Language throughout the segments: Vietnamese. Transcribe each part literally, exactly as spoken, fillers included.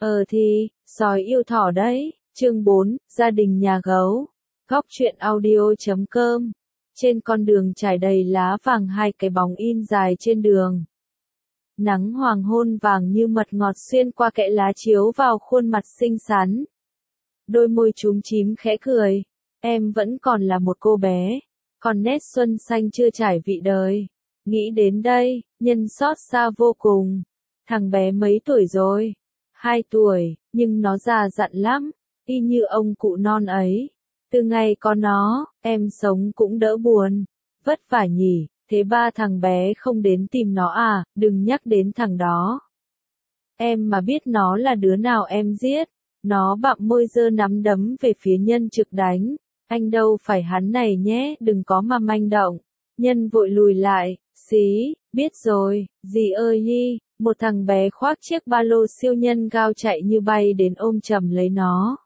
Ờ thì, sói yêu thỏ đấy. Chương bốn, gia đình nhà gấu. Góc truyện audio chấm com. Trên con đường trải đầy lá vàng, hai cái bóng in dài trên đường. Nắng hoàng hôn vàng như mật ngọt xuyên qua kẽ lá chiếu vào khuôn mặt xinh xắn. Đôi môi chúm chím khẽ cười. Em vẫn còn là một cô bé, còn nét xuân xanh chưa trải vị đời. Nghĩ đến đây, Nhân xót xa vô cùng. Thằng bé mấy tuổi rồi? Hai tuổi, nhưng nó già dặn lắm, y như ông cụ non ấy. Từ ngày có nó, em sống cũng đỡ buồn. Vất vả nhỉ, thế ba thằng bé không đến tìm nó à? Đừng nhắc đến thằng đó. Em mà biết nó là đứa nào em giết. Nó bặm môi giơ nắm đấm về phía Nhân trực đánh. Anh đâu phải hắn này nhé, đừng có mà manh động. Nhân vội lùi lại. Xí, biết rồi, dì ơi hi. Một thằng bé khoác chiếc ba lô siêu nhân gao chạy như bay đến ôm chầm lấy nó.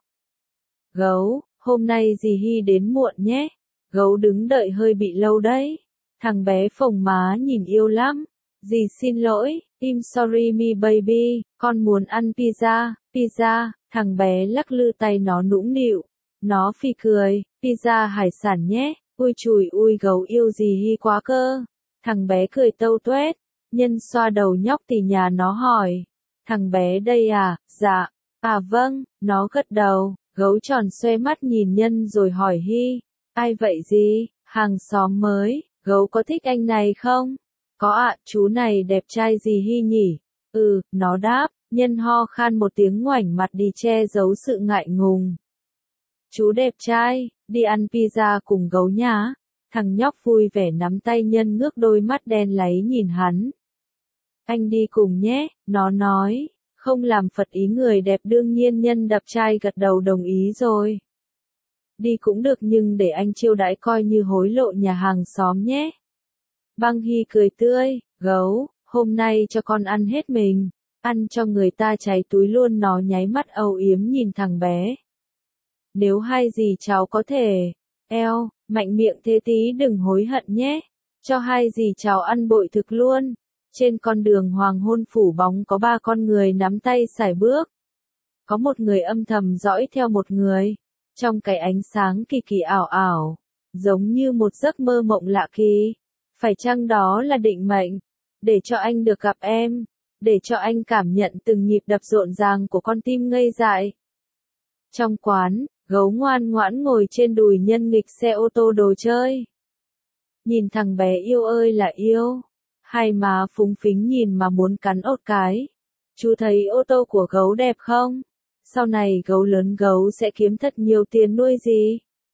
Gấu, hôm nay dì Hi đến muộn nhé. Gấu đứng đợi hơi bị lâu đấy. Thằng bé phồng má nhìn yêu lắm. Dì xin lỗi, I'm sorry me baby, con muốn ăn pizza, pizza. Thằng bé lắc lư tay nó nũng nịu. Nó phì cười, pizza hải sản nhé. Ui chùi ui, gấu yêu dì Hi quá cơ. Thằng bé cười tâu tuét. Nhân xoa đầu nhóc thì nhà nó hỏi. Thằng bé đây à? Dạ. À vâng, nó gật đầu. Gấu tròn xoe mắt nhìn Nhân rồi hỏi Hi. Ai vậy gì? Hàng xóm mới. Gấu có thích anh này không? Có ạ, chú này đẹp trai gì Hi nhỉ? Ừ, nó đáp. Nhân ho khan một tiếng ngoảnh mặt đi che giấu sự ngại ngùng. Chú đẹp trai, đi ăn pizza cùng gấu nhá. Thằng nhóc vui vẻ nắm tay Nhân ngước đôi mắt đen láy nhìn hắn. Anh đi cùng nhé, nó nói. Không làm phật ý người đẹp, đương nhiên Nhân đập chai gật đầu đồng ý rồi. Đi cũng được, nhưng để anh chiêu đãi coi như hối lộ nhà hàng xóm nhé. Băng Hi cười tươi. Gấu, hôm nay cho con ăn hết mình. Ăn cho người ta cháy túi luôn. Nó nháy mắt âu yếm nhìn thằng bé. Nếu hai dì cháu có thể. Eo, mạnh miệng thế tí đừng hối hận nhé. Cho hai dì cháu ăn bội thực luôn. Trên con đường hoàng hôn phủ bóng có ba con người nắm tay sải bước. Có một người âm thầm dõi theo một người. Trong cái ánh sáng kỳ kỳ ảo ảo. Giống như một giấc mơ mộng lạ kỳ. Phải chăng đó là định mệnh? Để cho anh được gặp em. Để cho anh cảm nhận từng nhịp đập rộn ràng của con tim ngây dại. Trong quán, gấu ngoan ngoãn ngồi trên đùi Nhân nghịch xe ô tô đồ chơi. Nhìn thằng bé yêu ơi là yêu. Hai má phúng phính nhìn mà muốn cắn ốt cái. Chú thấy ô tô của gấu đẹp không? Sau này gấu lớn gấu sẽ kiếm thật nhiều tiền nuôi gì?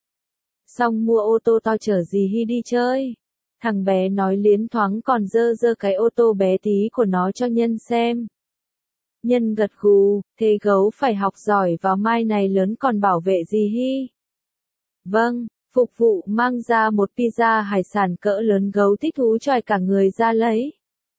Xong mua ô tô to chở dì Hi đi chơi. Thằng bé nói liến thoáng còn dơ dơ cái ô tô bé tí của nó cho Nhân xem. Nhân gật gù, thế gấu phải học giỏi vào mai này lớn còn bảo vệ dì Hi. Vâng. Phục vụ mang ra một pizza hải sản cỡ lớn. Gấu thích thú choi cả người ra lấy.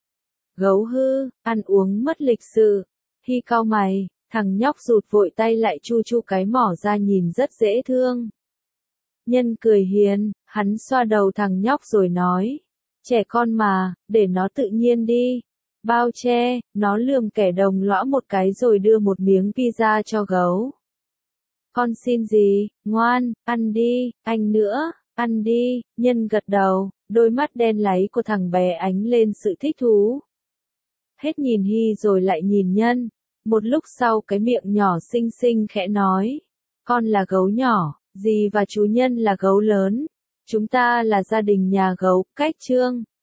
Gấu hư, ăn uống mất lịch sự. Hi cau mày, thằng nhóc rụt vội tay lại chu chu cái mỏ ra nhìn rất dễ thương. Nhân cười hiền, hắn xoa đầu thằng nhóc rồi nói. Trẻ con mà, để nó tự nhiên đi. Bao che, nó lườm kẻ đồng lõa một cái rồi đưa một miếng pizza cho gấu. Con xin gì, ngoan, ăn đi, anh nữa, ăn đi. Nhân gật đầu, đôi mắt đen láy của thằng bé ánh lên sự thích thú. Hết nhìn Hi rồi lại nhìn Nhân. Một lúc sau cái miệng nhỏ xinh xinh khẽ nói. Con là gấu nhỏ, dì và chú Nhân là gấu lớn. Chúng ta là gia đình nhà gấu, cách chương.